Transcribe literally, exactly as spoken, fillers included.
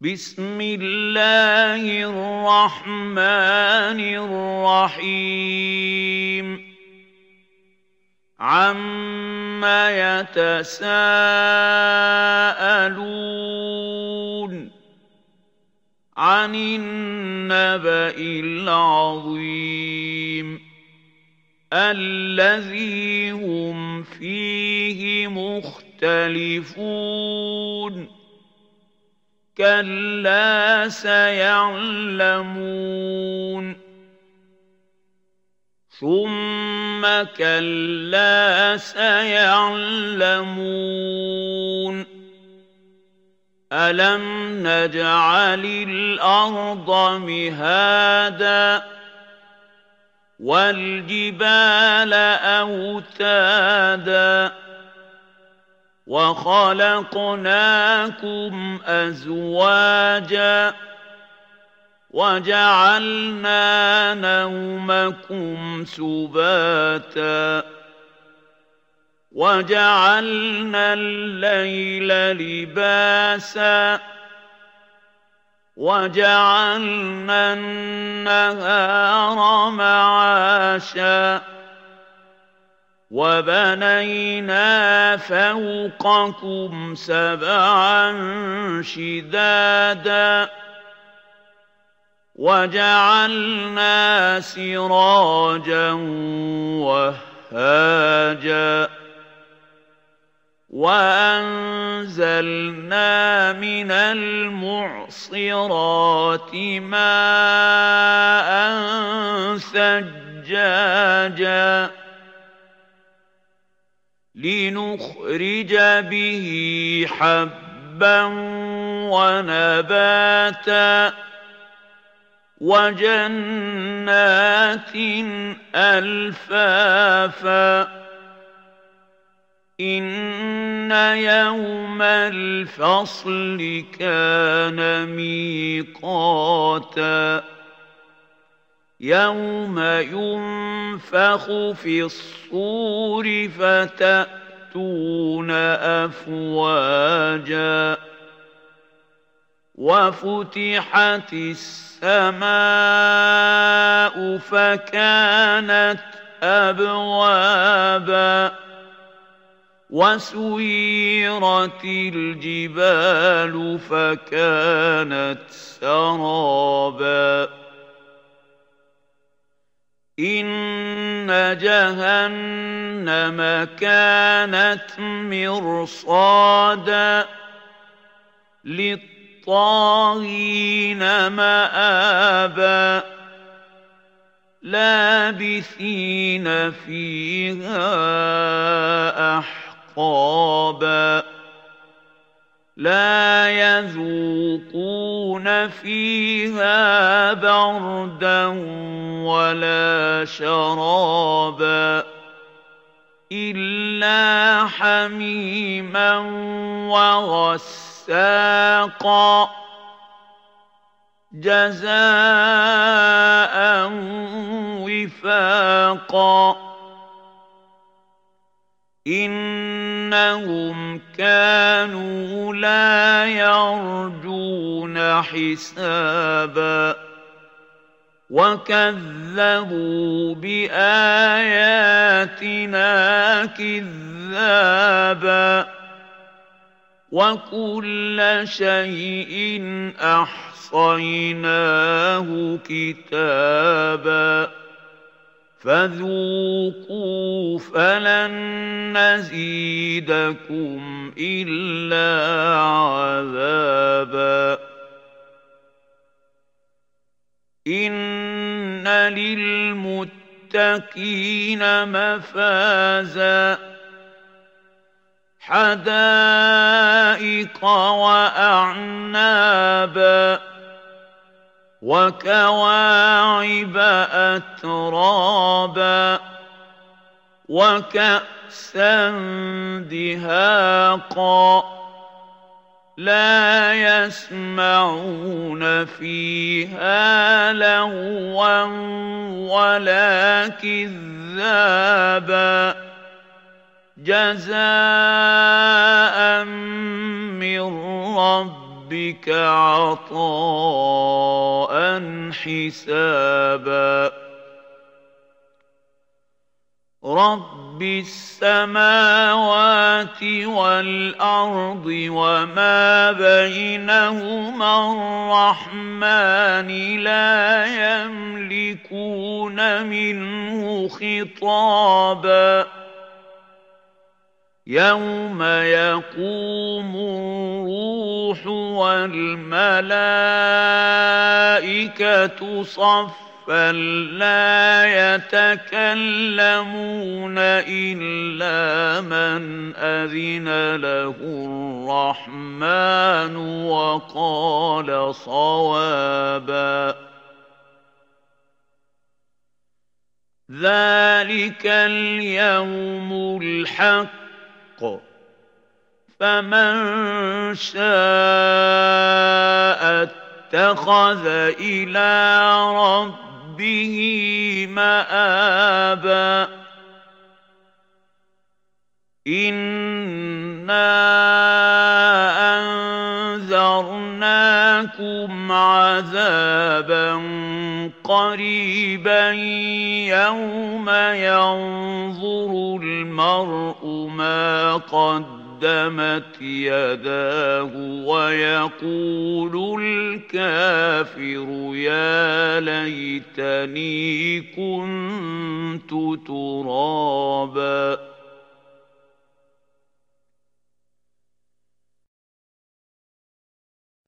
بسم الله الرحمن الرحيم عَمَّ يَتَسَاءَلُونَ عَنِ النَّبَإِ الْعَظِيمِ الَّذِي هُمْ فِيهِ مُخْتَلِفُونَ كَلَّا سَيَعْلَمُونَ ثُمَّ كَلَّا سَيَعْلَمُونَ أَلَمْ نَجْعَلِ الْأَرْضَ مِهَادًا وَالْجِبَالَ أَوْتَادًا وَخَلَقْنَاكُمْ أَزْوَاجًا وَجَعَلْنَا نَوْمَكُمْ سُبَاتًا وَجَعَلْنَا اللَّيْلَ لِبَاسًا وَجَعَلْنَا النَّهَارَ مَعَاشًا وَبَنَيْنَا فَوْقَكُمْ سَبْعًا شِدَادًا وَجَعَلْنَا سِرَاجًا وَهَّاجًا وَأَنزَلْنَا مِنَ الْمُعْصِرَاتِ مَاءً ثَجَّاجًا لِنُخْرِجَ بِهِ حَبًّا وَنَبَاتًا وَجَنَّاتٍ أَلْفَافًا إِنَّ يَوْمَ الْفَصْلِ كَانَ مِيقَاتًا يَوْمَ يُنفَخُ فِي الصُّورِ فَتَأْتُونَ أَفْوَاجًا وَفُتِحَتِ السَّمَاءُ فَكَانَتْ أَبْوَابًا وَسُيِّرَتِ الْجِبَالُ فَكَانَتْ سَرَابًا إِنَّ جَهَنَّمَ كَانَتْ مِرْصَادًا لِلطَّاغِينَ مَآبًا لَابِثِينَ فِيهَا أَحْقَابًا لَا يَذُوقُونَ فِيهَا بَرْدًا وَلَا شَرَابًا إِلَّا حَمِيمًا وَغَسَّاقًا جَزَاءً وِفَاقًا إِنَّهُمْ كَانُوا لَا يَرْجُونَ حِسَابًا وَكَذَّبُوا بِآيَاتِنَا كِذَّابًا وَكُلَّ شَيْءٍ أَحْصَيْنَاهُ كِتَابًا فَذُوقُوا فَلَن نَّزِيدَكُمْ إِلَّا عَذَابًا إِنَّ لِلْمُتَّقِينَ مَفَازًا حَدَائِقَ وَأَعْنَابًا وَكَوَاعِبَ أَتْرَابًا وَكَأْسًا دِهَاقًا لَا يَسْمَعُونَ فِيهَا لَغْوًا وَلَا كِذَّابًا جَزَاءً مِّن رَّبِّكَ ربك عطاء حسابا رب السماوات والأرض وما بينهما الرحمن لا يملكون منه خطابا يوم يقوم الروح والملائكة صفا فلا يتكلمون إلا من أذن له الرحمن وقال صوابا ذلك اليوم الحق فمن شاء اتخذ إلى ربه به مآبا إنا أنذرناكم عذابا قريبا يوم ينظر المرء ما قدم قدمت يداه ويقول الكافر يا ليتني كنت ترابا